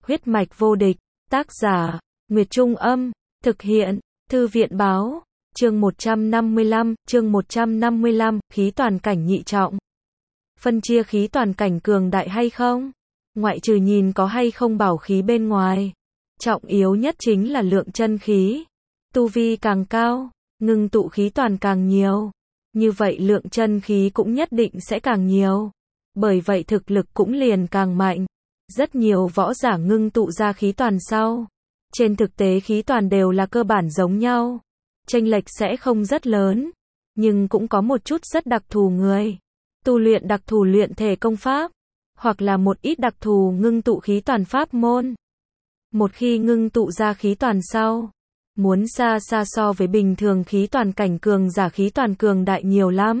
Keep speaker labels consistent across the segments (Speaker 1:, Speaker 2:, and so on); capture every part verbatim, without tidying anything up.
Speaker 1: Huyết mạch vô địch, tác giả, Nguyệt Trung Âm, thực hiện, Thư viện Báo, chương một trăm năm mươi lăm, chương một trăm năm mươi lăm, khí toàn cảnh nhị trọng. Phân chia khí toàn cảnh cường đại hay không? Ngoại trừ nhìn có hay không bảo khí bên ngoài. Trọng yếu nhất chính là lượng chân khí. Tu vi càng cao, ngưng tụ khí toàn càng nhiều. Như vậy lượng chân khí cũng nhất định sẽ càng nhiều. Bởi vậy thực lực cũng liền càng mạnh. Rất nhiều võ giả ngưng tụ ra khí toàn sau. Trên thực tế khí toàn đều là cơ bản giống nhau. Chênh lệch sẽ không rất lớn. Nhưng cũng có một chút rất đặc thù người. Tu luyện đặc thù luyện thể công pháp. Hoặc là một ít đặc thù ngưng tụ khí toàn pháp môn. Một khi ngưng tụ ra khí toàn sau. Muốn xa xa so với bình thường khí toàn cảnh cường giả khí toàn cường đại nhiều lắm.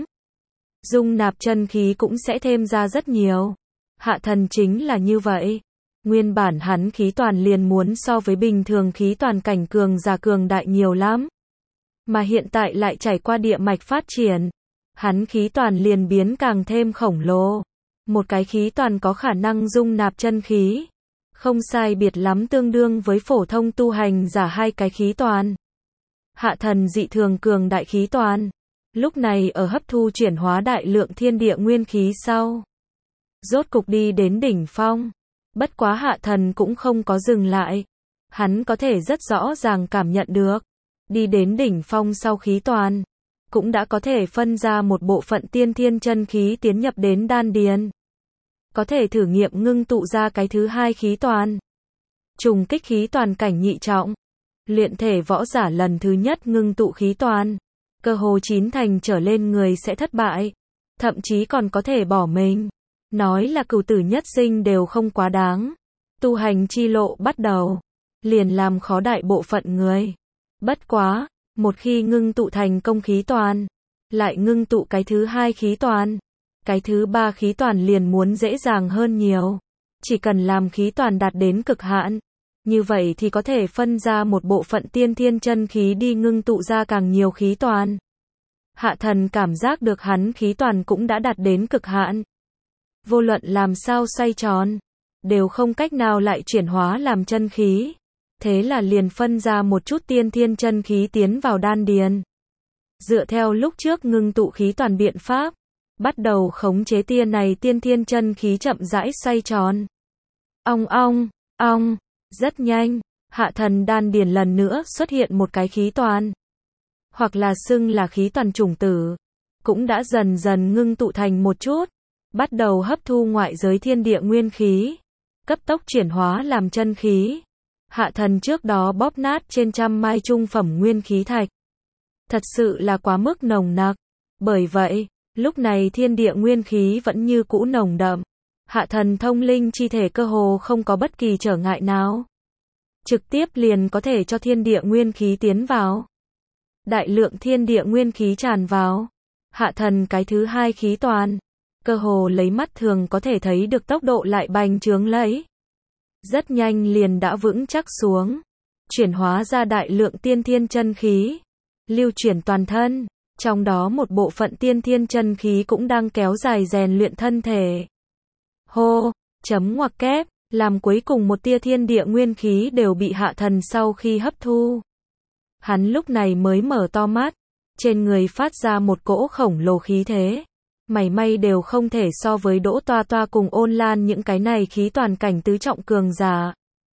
Speaker 1: Dung nạp chân khí cũng sẽ thêm ra rất nhiều. Hạ thần chính là như vậy. Nguyên bản hắn khí toàn liền muốn so với bình thường khí toàn cảnh cường giả cường đại nhiều lắm. Mà hiện tại lại trải qua địa mạch phát triển. Hắn khí toàn liền biến càng thêm khổng lồ. Một cái khí toàn có khả năng dung nạp chân khí. Không sai biệt lắm tương đương với phổ thông tu hành giả hai cái khí toàn. Hạ thần dị thường cường đại khí toàn. Lúc này ở hấp thu chuyển hóa đại lượng thiên địa nguyên khí sau. Rốt cục đi đến đỉnh phong. Bất quá hạ thần cũng không có dừng lại. Hắn có thể rất rõ ràng cảm nhận được. Đi đến đỉnh phong sau khí toàn. Cũng đã có thể phân ra một bộ phận tiên thiên chân khí tiến nhập đến đan điền. Có thể thử nghiệm ngưng tụ ra cái thứ hai khí toàn. Trùng kích khí toàn cảnh nhị trọng. Luyện thể võ giả lần thứ nhất ngưng tụ khí toàn. Cơ hồ chín thành trở lên người sẽ thất bại. Thậm chí còn có thể bỏ mình. Nói là cửu tử nhất sinh đều không quá đáng. Tu hành chi lộ bắt đầu. Liền làm khó đại bộ phận người. Bất quá, một khi ngưng tụ thành công khí toàn. Lại ngưng tụ cái thứ hai khí toàn. Cái thứ ba khí toàn liền muốn dễ dàng hơn nhiều. Chỉ cần làm khí toàn đạt đến cực hạn. Như vậy thì có thể phân ra một bộ phận tiên thiên chân khí đi ngưng tụ ra càng nhiều khí toàn. Hạ thần cảm giác được hắn khí toàn cũng đã đạt đến cực hạn. Vô luận làm sao xoay tròn. Đều không cách nào lại chuyển hóa làm chân khí. Thế là liền phân ra một chút tiên thiên chân khí tiến vào đan điền. Dựa theo lúc trước ngưng tụ khí toàn biện pháp. Bắt đầu khống chế tia này tiên thiên chân khí chậm rãi xoay tròn. Ong ong, ong, rất nhanh, hạ thần đan điền lần nữa xuất hiện một cái khí toàn. Hoặc là xưng là khí toàn chủng tử. Cũng đã dần dần ngưng tụ thành một chút. Bắt đầu hấp thu ngoại giới thiên địa nguyên khí. Cấp tốc chuyển hóa làm chân khí. Hạ thần trước đó bóp nát trên trăm mai trung phẩm nguyên khí thạch. Thật sự là quá mức nồng nặc. Bởi vậy, lúc này thiên địa nguyên khí vẫn như cũ nồng đậm. Hạ thần thông linh chi thể cơ hồ không có bất kỳ trở ngại nào. Trực tiếp liền có thể cho thiên địa nguyên khí tiến vào. Đại lượng thiên địa nguyên khí tràn vào. Hạ thần cái thứ hai khí toàn. Cơ hồ lấy mắt thường có thể thấy được tốc độ lại bành trướng lấy. Rất nhanh liền đã vững chắc xuống. Chuyển hóa ra đại lượng tiên thiên chân khí. Lưu chuyển toàn thân. Trong đó một bộ phận tiên thiên chân khí cũng đang kéo dài rèn luyện thân thể. Hô, chấm ngoặc kép, làm cuối cùng một tia thiên địa nguyên khí đều bị hạ thần sau khi hấp thu. Hắn lúc này mới mở to mắt, trên người phát ra một cỗ khổng lồ khí thế. Mảy may đều không thể so với Đỗ Toa Toa cùng Ôn Lan những cái này khí toàn cảnh tứ trọng cường giả.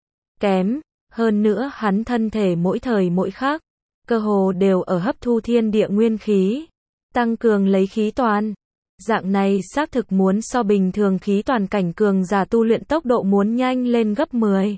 Speaker 1: Kém, hơn nữa hắn thân thể mỗi thời mỗi khác. Cơ hồ đều ở hấp thu thiên địa nguyên khí. Tăng cường lấy khí toàn. Dạng này xác thực muốn so bình thường khí toàn cảnh cường giả tu luyện tốc độ muốn nhanh lên gấp mười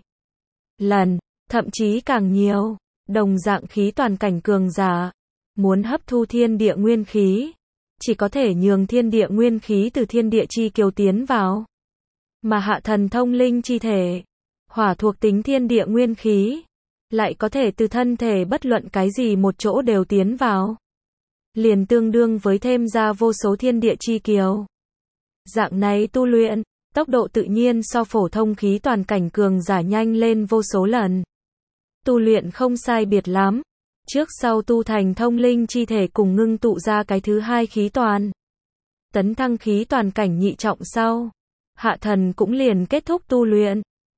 Speaker 1: lần, thậm chí càng nhiều. Đồng dạng khí toàn cảnh cường giả. Muốn hấp thu thiên địa nguyên khí. Chỉ có thể nhường thiên địa nguyên khí từ thiên địa chi kiều tiến vào. Mà hạ thần thông linh chi thể. Hỏa thuộc tính thiên địa nguyên khí. Lại có thể từ thân thể bất luận cái gì một chỗ đều tiến vào. Liền tương đương với thêm ra vô số thiên địa chi kiều. Dạng này tu luyện, tốc độ tự nhiên so phổ thông khí toàn cảnh cường giả nhanh lên vô số lần. Tu luyện không sai biệt lắm. Trước sau tu thành thông linh chi thể cùng ngưng tụ ra cái thứ hai khí toàn. Tấn thăng khí toàn cảnh nhị trọng sau. Hạ thần cũng liền kết thúc tu luyện.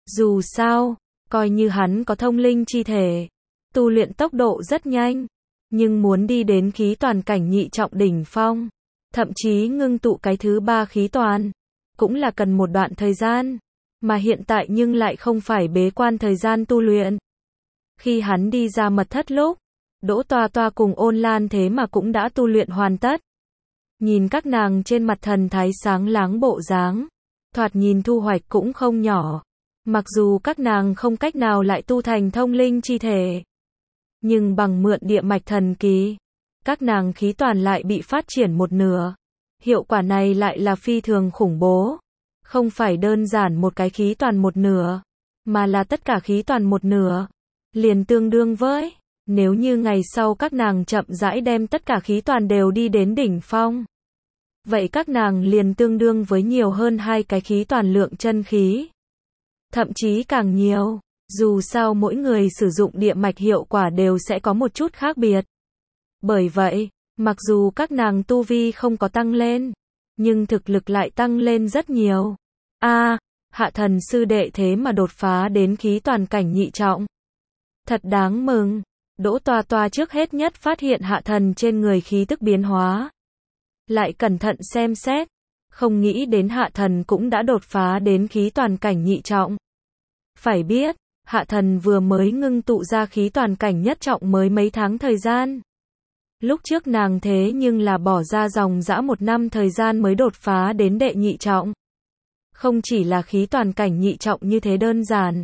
Speaker 1: Dù sao, coi như hắn có thông linh chi thể, tu luyện tốc độ rất nhanh, nhưng muốn đi đến khí toàn cảnh nhị trọng đỉnh phong, thậm chí ngưng tụ cái thứ ba khí toàn, cũng là cần một đoạn thời gian, mà hiện tại nhưng lại không phải bế quan thời gian tu luyện. Khi hắn đi ra mật thất lúc, Đỗ Toa Toa cùng Ôn Lan thế mà cũng đã tu luyện hoàn tất. Nhìn các nàng trên mặt thần thái sáng láng bộ dáng, thoạt nhìn thu hoạch cũng không nhỏ. Mặc dù các nàng không cách nào lại tu thành thông linh chi thể, nhưng bằng mượn địa mạch thần kỳ, các nàng khí toàn lại bị phát triển một nửa. Hiệu quả này lại là phi thường khủng bố. Không phải đơn giản một cái khí toàn một nửa, mà là tất cả khí toàn một nửa. Liền tương đương với, nếu như ngày sau các nàng chậm rãi đem tất cả khí toàn đều đi đến đỉnh phong. Vậy các nàng liền tương đương với nhiều hơn hai cái khí toàn lượng chân khí. Thậm chí càng nhiều, dù sao mỗi người sử dụng địa mạch hiệu quả đều sẽ có một chút khác biệt. Bởi vậy, mặc dù các nàng tu vi không có tăng lên, nhưng thực lực lại tăng lên rất nhiều. A, à, Hạ Thần sư đệ thế mà đột phá đến khí toàn cảnh nhị trọng. Thật đáng mừng. Đỗ Toa Toa trước hết nhất phát hiện Hạ Thần trên người khí tức biến hóa. Lại cẩn thận xem xét, không nghĩ đến Hạ Thần cũng đã đột phá đến khí toàn cảnh nhị trọng. Phải biết, Hạ Thần vừa mới ngưng tụ ra khí toàn cảnh nhất trọng mới mấy tháng thời gian. Lúc trước nàng thế nhưng là bỏ ra dòng dã một năm thời gian mới đột phá đến đệ nhị trọng. Không chỉ là khí toàn cảnh nhị trọng như thế đơn giản.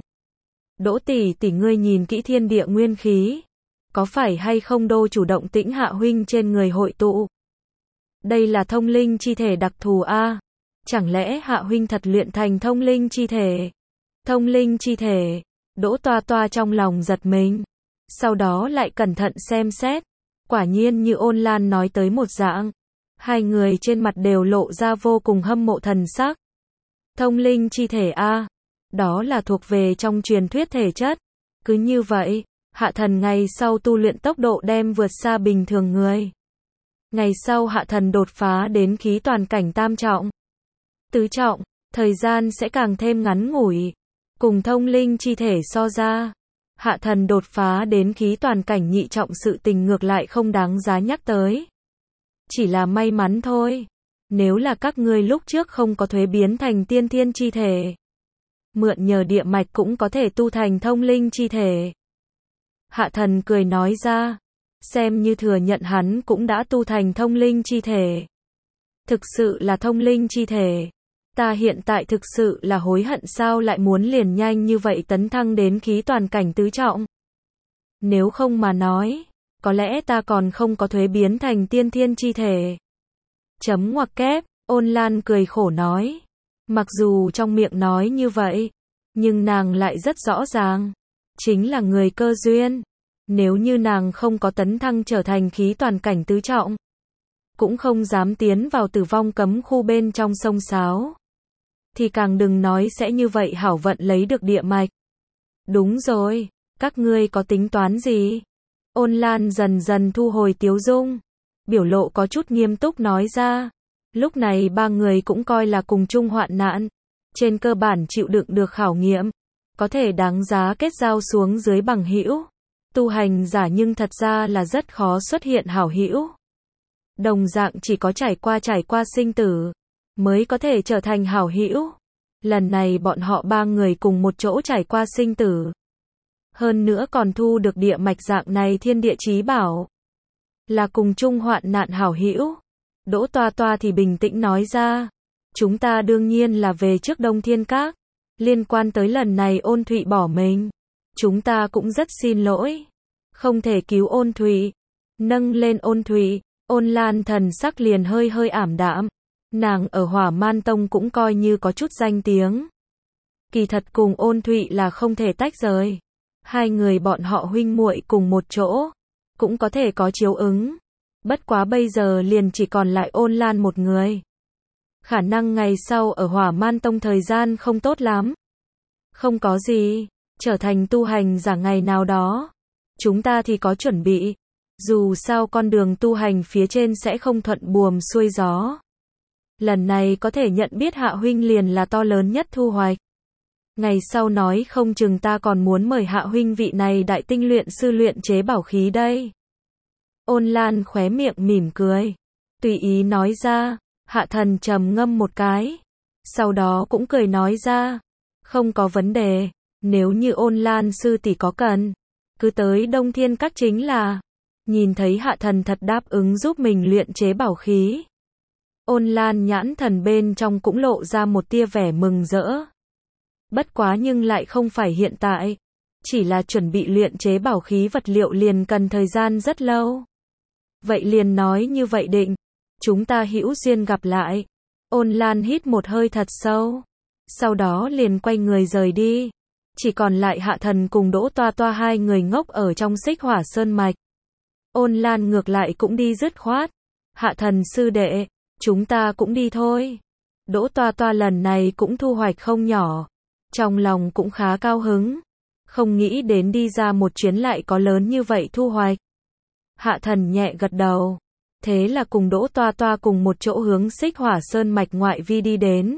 Speaker 1: Đỗ tỷ tỷ ngươi nhìn kỹ thiên địa nguyên khí. Có phải hay không đô chủ động tĩnh Hạ huynh trên người hội tụ? Đây là thông linh chi thể đặc thù a. Chẳng lẽ Hạ huynh thật luyện thành thông linh chi thể? Thông linh chi thể. Đỗ Toa Toa trong lòng giật mình. Sau đó lại cẩn thận xem xét. Quả nhiên như Ôn Lan nói tới một dạng. Hai người trên mặt đều lộ ra vô cùng hâm mộ thần sắc. Thông linh chi thể a, đó là thuộc về trong truyền thuyết thể chất. Cứ như vậy, Hạ Thần ngày sau tu luyện tốc độ đem vượt xa bình thường người. Ngày sau Hạ Thần đột phá đến khí toàn cảnh tam trọng, tứ trọng, thời gian sẽ càng thêm ngắn ngủi. Cùng thông linh chi thể so ra, Hạ Thần đột phá đến khí toàn cảnh nhị trọng sự tình ngược lại không đáng giá nhắc tới. Chỉ là may mắn thôi. Nếu là các ngươi lúc trước không có thuế biến thành tiên thiên chi thể, mượn nhờ địa mạch cũng có thể tu thành thông linh chi thể. Hạ Thần cười nói ra, xem như thừa nhận hắn cũng đã tu thành thông linh chi thể. Thực sự là thông linh chi thể. Ta hiện tại thực sự là hối hận sao lại muốn liền nhanh như vậy tấn thăng đến khí toàn cảnh tứ trọng. Nếu không mà nói, có lẽ ta còn không có thuế biến thành tiên thiên chi thể. Chấm ngoặc kép, Ôn Lan cười khổ nói. Mặc dù trong miệng nói như vậy, nhưng nàng lại rất rõ ràng. Chính là người cơ duyên. Nếu như nàng không có tấn thăng trở thành khí toàn cảnh tứ trọng, cũng không dám tiến vào tử vong cấm khu bên trong sông Sáo, thì càng đừng nói sẽ như vậy hảo vận lấy được địa mạch. Đúng rồi, các ngươi có tính toán gì? Ôn Lan dần dần thu hồi tiếu dung, biểu lộ có chút nghiêm túc nói ra. Lúc này ba người cũng coi là cùng chung hoạn nạn, trên cơ bản chịu đựng được khảo nghiệm, có thể đáng giá kết giao xuống dưới bằng hữu. Tu hành giả nhưng thật ra là rất khó xuất hiện hảo hữu. Đồng dạng chỉ có trải qua trải qua sinh tử, mới có thể trở thành hảo hữu. Lần này bọn họ ba người cùng một chỗ trải qua sinh tử. Hơn nữa còn thu được địa mạch dạng này thiên địa chí bảo. Là cùng chung hoạn nạn hảo hữu. Đỗ Toa Toa thì bình tĩnh nói ra. Chúng ta đương nhiên là về trước Đông Thiên Các. Liên quan tới lần này Ôn Thụy bỏ mình, chúng ta cũng rất xin lỗi. Không thể cứu Ôn Thụy. Nâng lên Ôn Thụy, Ôn Lan thần sắc liền hơi hơi ảm đạm. Nàng ở Hỏa Man Tông cũng coi như có chút danh tiếng. Kỳ thật cùng Ôn Thụy là không thể tách rời. Hai người bọn họ huynh muội cùng một chỗ, cũng có thể có chiếu ứng. Bất quá bây giờ liền chỉ còn lại Ôn Lan một người. Khả năng ngày sau ở Hỏa Man Tông thời gian không tốt lắm. Không có gì, trở thành tu hành giả ngày nào đó. Chúng ta thì có chuẩn bị. Dù sao con đường tu hành phía trên sẽ không thuận buồm xuôi gió. Lần này có thể nhận biết Hạ huynh liền là to lớn nhất thu hoạch. Ngày sau nói không chừng ta còn muốn mời Hạ huynh vị này đại tinh luyện sư luyện chế bảo khí đây. Ôn Lan khóe miệng mỉm cười, tùy ý nói ra. Hạ Thần trầm ngâm một cái, sau đó cũng cười nói ra, không có vấn đề, nếu như Ôn Lan sư tỷ có cần, cứ tới Đông Thiên Các chính là. Nhìn thấy Hạ Thần thật đáp ứng giúp mình luyện chế bảo khí, Ôn Lan nhãn thần bên trong cũng lộ ra một tia vẻ mừng rỡ. Bất quá nhưng lại không phải hiện tại, chỉ là chuẩn bị luyện chế bảo khí vật liệu liền cần thời gian rất lâu. Vậy liền nói như vậy định, chúng ta hữu duyên gặp lại. Ôn Lan hít một hơi thật sâu, sau đó liền quay người rời đi. Chỉ còn lại Hạ Thần cùng Đỗ Toa Toa hai người ngốc ở trong Xích Hỏa Sơn Mạch. Ôn Lan ngược lại cũng đi dứt khoát. Hạ Thần sư đệ, chúng ta cũng đi thôi. Đỗ Toa Toa lần này cũng thu hoạch không nhỏ, trong lòng cũng khá cao hứng, không nghĩ đến đi ra một chuyến lại có lớn như vậy thu hoạch. Hạ Thần nhẹ gật đầu, thế là cùng Đỗ Toa Toa cùng một chỗ hướng Xích Hỏa Sơn Mạch ngoại vi đi đến.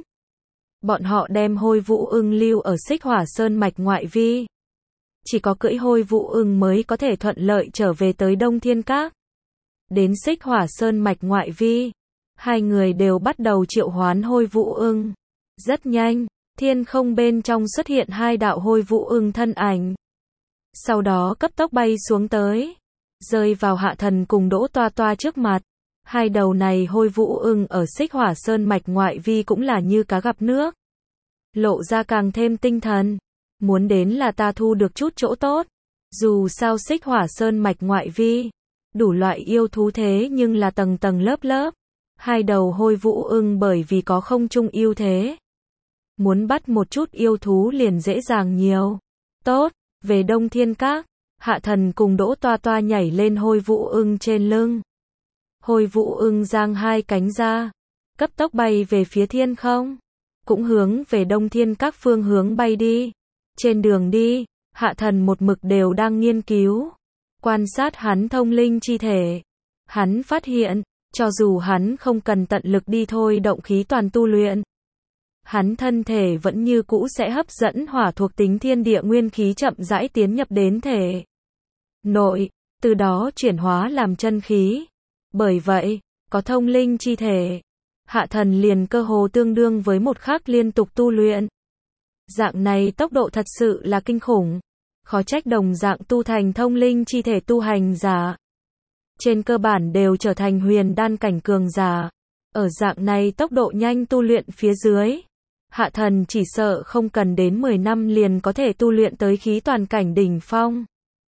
Speaker 1: Bọn họ đem Hôi Vũ Ưng lưu ở Xích Hỏa Sơn Mạch ngoại vi. Chỉ có cưỡi Hôi Vũ Ưng mới có thể thuận lợi trở về tới Đông Thiên Các. Đến Xích Hỏa Sơn Mạch ngoại vi, hai người đều bắt đầu triệu hoán Hôi Vũ Ưng. Rất nhanh, thiên không bên trong xuất hiện hai đạo Hôi Vũ Ưng thân ảnh. Sau đó cấp tốc bay xuống tới, rơi vào Hạ Thần cùng Đỗ Toa Toa trước mặt. Hai đầu này Hôi Vũ Ưng ở Xích Hỏa Sơn Mạch ngoại vi cũng là như cá gặp nước, lộ ra càng thêm tinh thần. Muốn đến là ta thu được chút chỗ tốt. Dù sao Xích Hỏa Sơn Mạch ngoại vi, đủ loại yêu thú thế nhưng là tầng tầng lớp lớp. Hai đầu Hôi Vũ Ưng bởi vì có không trung ưu thế, muốn bắt một chút yêu thú liền dễ dàng nhiều. Tốt, về Đông Thiên Các, Hạ Thần cùng Đỗ Toa Toa nhảy lên Hôi Vũ Ưng trên lưng. Hôi Vũ Ưng giang hai cánh ra, cấp tốc bay về phía thiên không, cũng hướng về Đông Thiên Các phương hướng bay đi. Trên đường đi, Hạ Thần một mực đều đang nghiên cứu, quan sát hắn thông linh chi thể. Hắn phát hiện, cho dù hắn không cần tận lực đi thôi động khí toàn tu luyện, hắn thân thể vẫn như cũ sẽ hấp dẫn hỏa thuộc tính thiên địa nguyên khí chậm rãi tiến nhập đến thể nội, từ đó chuyển hóa làm chân khí. Bởi vậy, có thông linh chi thể, Hạ Thần liền cơ hồ tương đương với một khắc liên tục tu luyện. Dạng này tốc độ thật sự là kinh khủng, khó trách đồng dạng tu thành thông linh chi thể tu hành giả, trên cơ bản đều trở thành huyền đan cảnh cường giả. Ở dạng này tốc độ nhanh tu luyện phía dưới, Hạ Thần chỉ sợ không cần đến mười năm liền có thể tu luyện tới khí toàn cảnh đỉnh phong.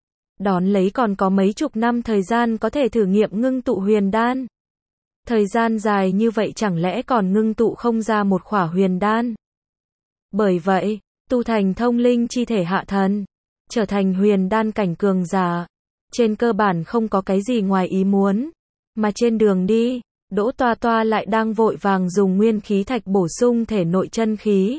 Speaker 1: Đón lấy còn có mấy chục năm thời gian có thể thử nghiệm ngưng tụ huyền đan. Thời gian dài như vậy chẳng lẽ còn ngưng tụ không ra một khỏa huyền đan. Bởi vậy, tu thành thông linh chi thể Hạ Thần, trở thành huyền đan cảnh cường giả, trên cơ bản không có cái gì ngoài ý muốn. Mà trên đường đi, Đỗ Toa Toa lại đang vội vàng dùng nguyên khí thạch bổ sung thể nội chân khí.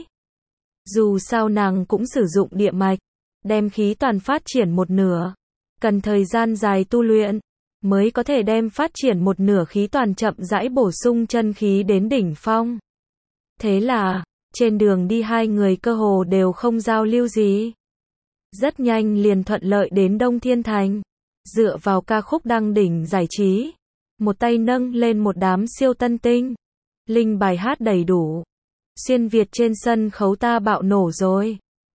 Speaker 1: Dù sao nàng cũng sử dụng địa mạch, đem khí toàn phát triển một nửa, cần thời gian dài tu luyện, mới có thể đem phát triển một nửa khí toàn chậm rãi bổ sung chân khí đến đỉnh phong. Thế là, trên đường đi hai người cơ hồ đều không giao lưu gì. Rất nhanh liền thuận lợi đến Đông Thiên Thành, dựa vào ca khúc đăng đỉnh giải trí, một tay nâng lên một đám siêu tân tinh, linh bài hát đầy đủ. Xuyên Việt trên sân khấu ta bạo nổ rồi.